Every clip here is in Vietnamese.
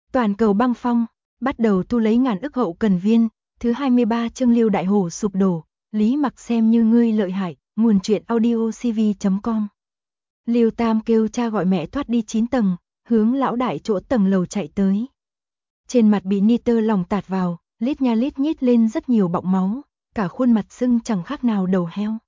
Toàn cầu băng phong, bắt đầu thu lấy ngàn ức hậu cần viên, thứ 23 chương Lưu Đại Hổ sụp đổ, Lý Mặc xem như ngươi lợi hại, nguồn truyện audiocv.com. Lưu Tam kêu cha gọi mẹ thoát đi 9 tầng, hướng lão đại chỗ tầng lầu chạy tới. Trên mặt bị nitơ lòng tạt vào, lít nha lít nhít lên rất nhiều bọng máu, cả khuôn mặt sưng chẳng khác nào đầu heo.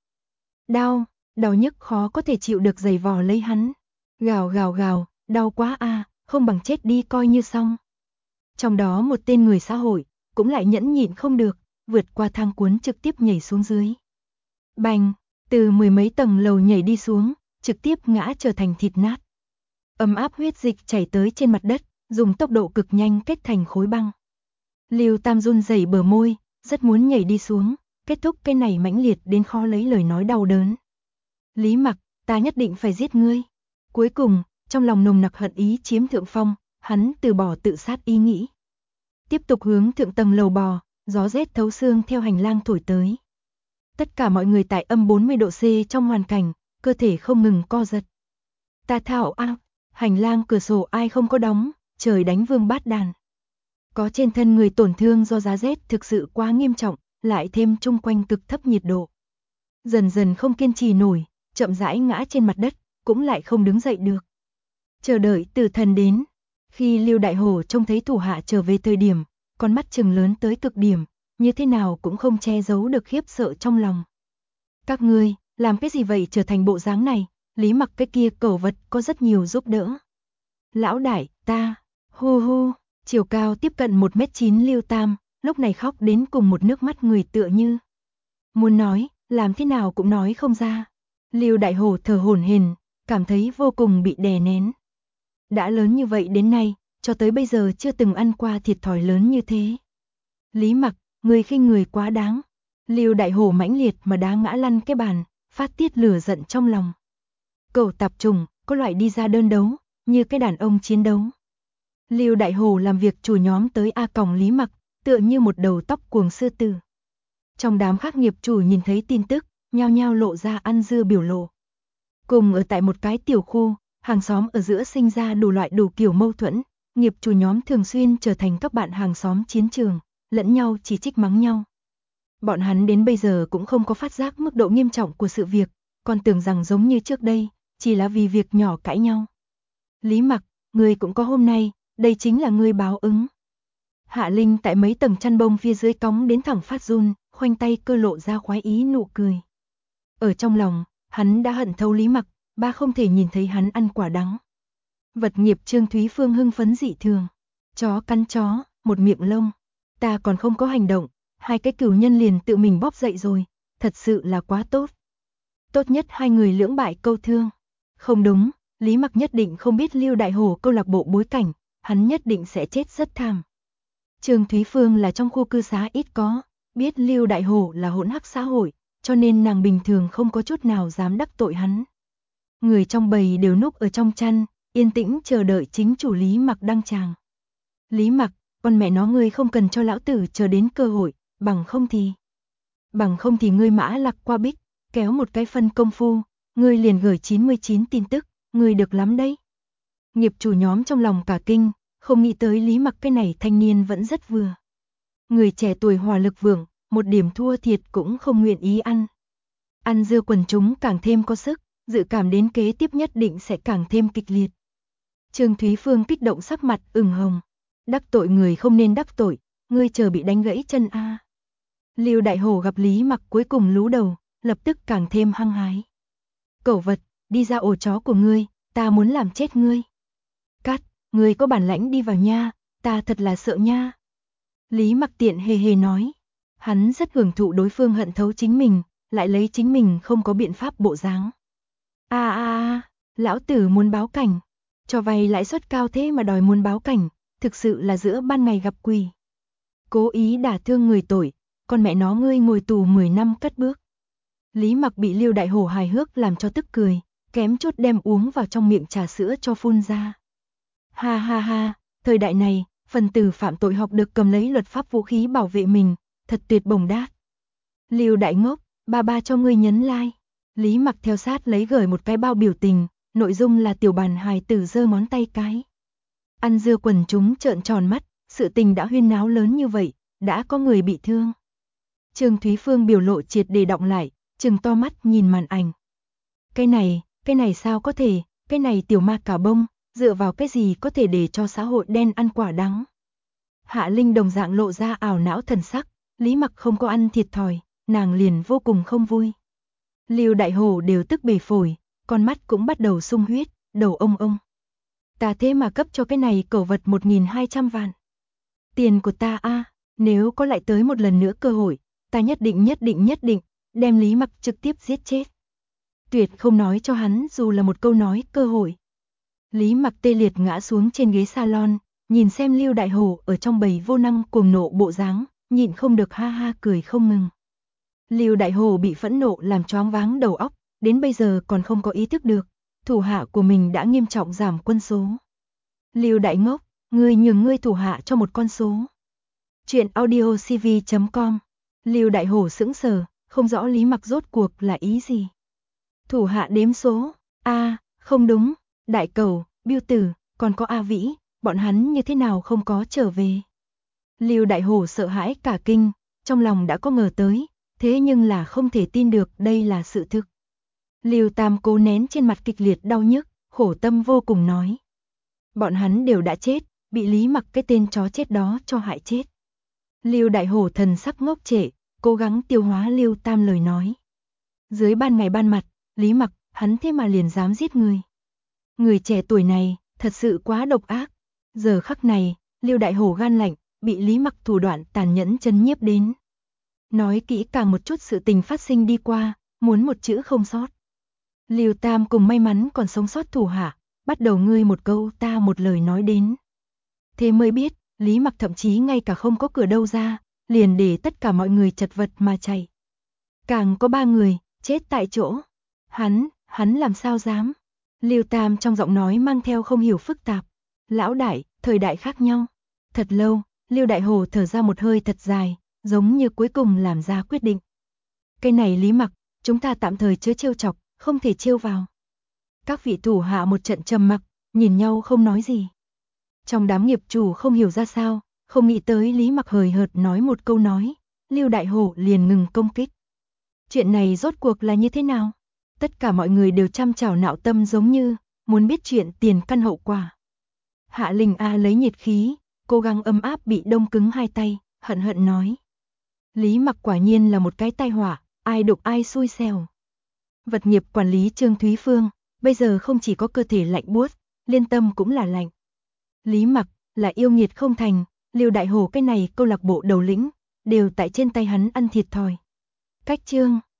Đau nhức khó có thể chịu được giày vò lấy hắn. Gào gào gào, đau quá a, không bằng chết đi coi như xong. Trong đó một tên người xã hội, cũng lại nhẫn nhịn không được, vượt qua thang cuốn trực tiếp nhảy xuống dưới. Bành, từ 10 mấy tầng lầu nhảy đi xuống, trực tiếp ngã trở thành thịt nát. Ấm áp huyết dịch chảy tới trên mặt đất, dùng tốc độ cực nhanh kết thành khối băng. Lưu Tam run rẩy bờ môi, rất muốn nhảy đi xuống, kết thúc cái này mãnh liệt đến khó lấy lời nói đau đớn. Lý Mặc, ta nhất định phải giết ngươi. Cuối cùng, trong lòng nồng nặc hận ý chiếm thượng phong, hắn từ bỏ tự sát ý nghĩ. Tiếp tục hướng thượng tầng lầu bò, gió rét thấu xương theo hành lang thổi tới. Tất cả mọi người tại âm 40 độ C trong hoàn cảnh, cơ thể không ngừng co giật. Ta thảo a, hành lang cửa sổ ai không có đóng, trời đánh vương bát đàn. Có trên thân người tổn thương do giá rét thực sự quá nghiêm trọng, lại thêm chung quanh cực thấp nhiệt độ. Dần dần không kiên trì nổi, chậm rãi ngã trên mặt đất, cũng lại không đứng dậy được. Chờ đợi tử thần đến. Khi Lưu Đại Hổ trông thấy thủ hạ trở về thời điểm, con mắt trừng lớn tới cực điểm, như thế nào cũng không che giấu được khiếp sợ trong lòng. Các ngươi, làm cái gì vậy trở thành bộ dáng này? Lý Mặc cái kia cẩu vật có rất nhiều giúp đỡ. Lão đại, ta, hu hu, chiều cao tiếp cận 1m9 Lưu Tam, lúc này khóc đến cùng một nước mắt người tựa như. Muốn nói, làm thế nào cũng nói không ra. Lưu Đại Hổ thở hổn hển, cảm thấy vô cùng bị đè nén. Đã lớn như vậy đến nay, cho tới bây giờ chưa từng ăn qua thiệt thòi lớn như thế. Lý Mặc, người khinh người quá đáng. Lưu Đại Hổ mãnh liệt mà đá ngã lăn cái bàn, phát tiết lửa giận trong lòng. Cẩu tạp trùng, có loại đi ra đơn đấu, như cái đàn ông chiến đấu. Lưu Đại Hổ làm việc chủ nhóm tới A còng Lý Mặc, tựa như một đầu tóc cuồng sư tử. Trong đám khác nghiệp chủ nhìn thấy tin tức, nhao nhao lộ ra ăn dưa biểu lộ. Cùng ở tại một cái tiểu khu, hàng xóm ở giữa sinh ra đủ loại đủ kiểu mâu thuẫn, nghiệp chủ nhóm thường xuyên trở thành các bạn hàng xóm chiến trường, lẫn nhau chỉ trích mắng nhau. Bọn hắn đến bây giờ cũng không có phát giác mức độ nghiêm trọng của sự việc, còn tưởng rằng giống như trước đây, chỉ là vì việc nhỏ cãi nhau. Lý Mặc, ngươi cũng có hôm nay, đây chính là ngươi báo ứng. Hạ Linh tại mấy tầng chăn bông phía dưới cóng đến thẳng phát run, khoanh tay cơ lộ ra khoái ý nụ cười. Ở trong lòng, hắn đã hận thấu Lý Mặc, ba không thể nhìn thấy hắn ăn quả đắng. Vật nghiệp Trương Thúy Phương hưng phấn dị thường. Chó cắn chó, một miệng lông. Ta còn không có hành động, hai cái cửu nhân liền tự mình bóp dậy rồi, thật sự là quá tốt. Tốt nhất hai người lưỡng bại câu thương. Không đúng, Lý Mặc nhất định không biết Lưu Đại Hổ câu lạc bộ bối cảnh, hắn nhất định sẽ chết rất thảm. Trương Thúy Phương là trong khu cư xá ít có, biết Lưu Đại Hổ là hỗn hắc xã hội, cho nên nàng bình thường không có chút nào dám đắc tội hắn. Người trong bầy đều núp ở trong chăn, yên tĩnh chờ đợi chính chủ Lý Mặc đăng tràng. Lý Mặc, con mẹ nó ngươi không cần cho lão tử chờ đến cơ hội, bằng không thì ngươi mã lạc qua bích, kéo một cái phân công phu, ngươi liền gửi 99 tin tức, ngươi được lắm đấy. Nghiệp chủ nhóm trong lòng cả kinh, không nghĩ tới Lý Mặc cái này thanh niên vẫn rất vừa. Người trẻ tuổi hỏa lực vượng, một điểm thua thiệt cũng không nguyện ý ăn. Ăn dưa quần chúng càng thêm có sức, dự cảm đến kế tiếp nhất định sẽ càng thêm kịch liệt. Trương Thúy Phương kích động sắc mặt ửng hồng. Đắc tội người không nên đắc tội, ngươi chờ bị đánh gãy chân a. Lưu Đại Hổ gặp Lý Mặc cuối cùng lú đầu, lập tức càng thêm hăng hái. Cẩu vật, đi ra ổ chó của ngươi, ta muốn làm chết ngươi. Cát, ngươi có bản lãnh đi vào nha, ta thật là sợ nha. Lý Mặc tiện hề hề nói. Hắn rất hưởng thụ đối phương hận thấu chính mình, lại lấy chính mình không có biện pháp bộ dáng. Lão tử muốn báo cảnh. Cho vay lãi suất cao thế mà đòi muốn báo cảnh, thực sự là giữa ban ngày gặp quỷ. Cố ý đả thương người tội, con mẹ nó ngươi ngồi tù 10 năm cất bước. Lý Mặc bị Lưu Đại Hổ hài hước làm cho tức cười, kém chút đem uống vào trong miệng trà sữa cho phun ra. Ha ha ha, thời đại này, phần tử phạm tội học được cầm lấy luật pháp vũ khí bảo vệ mình, thật tuyệt bổng đát. Lưu Đại Ngốc, ba cho ngươi nhấn like. Lý Mặc theo sát lấy gửi một cái bao biểu tình, nội dung là tiểu bàn hài tử giơ ngón tay cái. Ăn dưa quần chúng trợn tròn mắt, sự tình đã huyên náo lớn như vậy, đã có người bị thương. Trương Thúy Phương biểu lộ triệt để đọng lại, trừng to mắt nhìn màn ảnh. Cái này sao có thể, cái này tiểu ma cà bông, dựa vào cái gì có thể để cho xã hội đen ăn quả đắng. Hạ Linh đồng dạng lộ ra ảo não thần sắc, Lý Mặc không có ăn thiệt thòi, nàng liền vô cùng không vui. Lưu Đại Hổ đều tức bể phổi, con mắt cũng bắt đầu sung huyết, đầu ông. Ta thế mà cấp cho cái này cẩu vật 1.200 vạn. Tiền của ta a, nếu có lại tới một lần nữa cơ hội, ta nhất định, đem Lý Mặc trực tiếp giết chết. Tuyệt không nói cho hắn dù là một câu nói cơ hội. Lý Mặc tê liệt ngã xuống trên ghế salon, nhìn xem Lưu Đại Hổ ở trong bầy vô năng cuồng nộ bộ dáng, nhịn không được ha ha cười không ngừng. Lưu Đại Hổ bị phẫn nộ làm choáng váng đầu óc, đến bây giờ còn không có ý thức được, thủ hạ của mình đã nghiêm trọng giảm quân số. Lưu Đại Ngốc, ngươi nhường ngươi thủ hạ cho một con số. Chuyện audiocv.com. Lưu Đại Hổ sững sờ, không rõ Lý Mặc rốt cuộc là ý gì. Thủ hạ đếm số, không đúng, Đại Cẩu, Biêu Tử, còn có A Vĩ, bọn hắn như thế nào không có trở về. Lưu Đại Hổ sợ hãi cả kinh, trong lòng đã có ngờ tới, thế nhưng là không thể tin được đây là sự thực. Lưu Tam cố nén trên mặt kịch liệt đau nhức, khổ tâm vô cùng nói. Bọn hắn đều đã chết, bị Lý Mặc cái tên chó chết đó cho hại chết. Lưu Đại Hổ thần sắc ngốc trệ, cố gắng tiêu hóa Lưu Tam lời nói. Dưới ban ngày ban mặt, Lý Mặc, hắn thế mà liền dám giết người. Người trẻ tuổi này, thật sự quá độc ác. Giờ khắc này, Lưu Đại Hổ gan lạnh, bị Lý Mặc thủ đoạn tàn nhẫn chấn nhiếp đến. Nói kỹ càng một chút sự tình phát sinh đi qua, muốn một chữ không sót. Lưu Tam cùng may mắn còn sống sót thủ hạ, bắt đầu ngươi một câu ta một lời nói đến. Thế mới biết, Lý Mặc thậm chí ngay cả không có cửa đâu ra, liền để tất cả mọi người chật vật mà chạy. Càng có 3 người, chết tại chỗ. Hắn làm sao dám. Lưu Tam trong giọng nói mang theo không hiểu phức tạp. Lão đại, thời đại khác nhau. Thật lâu, Lưu Đại Hổ thở ra một hơi thật dài, giống như cuối cùng làm ra quyết định. Cái này Lý Mặc, chúng ta tạm thời chớ trêu chọc, không thể trêu vào. Các vị thủ hạ một trận trầm mặc, nhìn nhau không nói gì. Trong đám nghiệp chủ không hiểu ra sao, không nghĩ tới Lý Mặc hời hợt nói một câu nói, Lưu Đại Hổ liền ngừng công kích. Chuyện này rốt cuộc là như thế nào? Tất cả mọi người đều chăm chảo não tâm giống như, muốn biết chuyện tiền căn hậu quả. Hạ Linh A lấy nhiệt khí, cố gắng ấm áp bị đông cứng hai tay, hận hận nói. Lý Mặc quả nhiên là một cái tai họa, ai đụng ai xui xẻo. Vật nghiệp quản lý Trương Thúy Phương, bây giờ không chỉ có cơ thể lạnh buốt, liên tâm cũng là lạnh. Lý Mặc là yêu nghiệt không thành, Lưu Đại Hổ cái này câu lạc bộ đầu lĩnh, đều tại trên tay hắn ăn thiệt thòi. Cách chương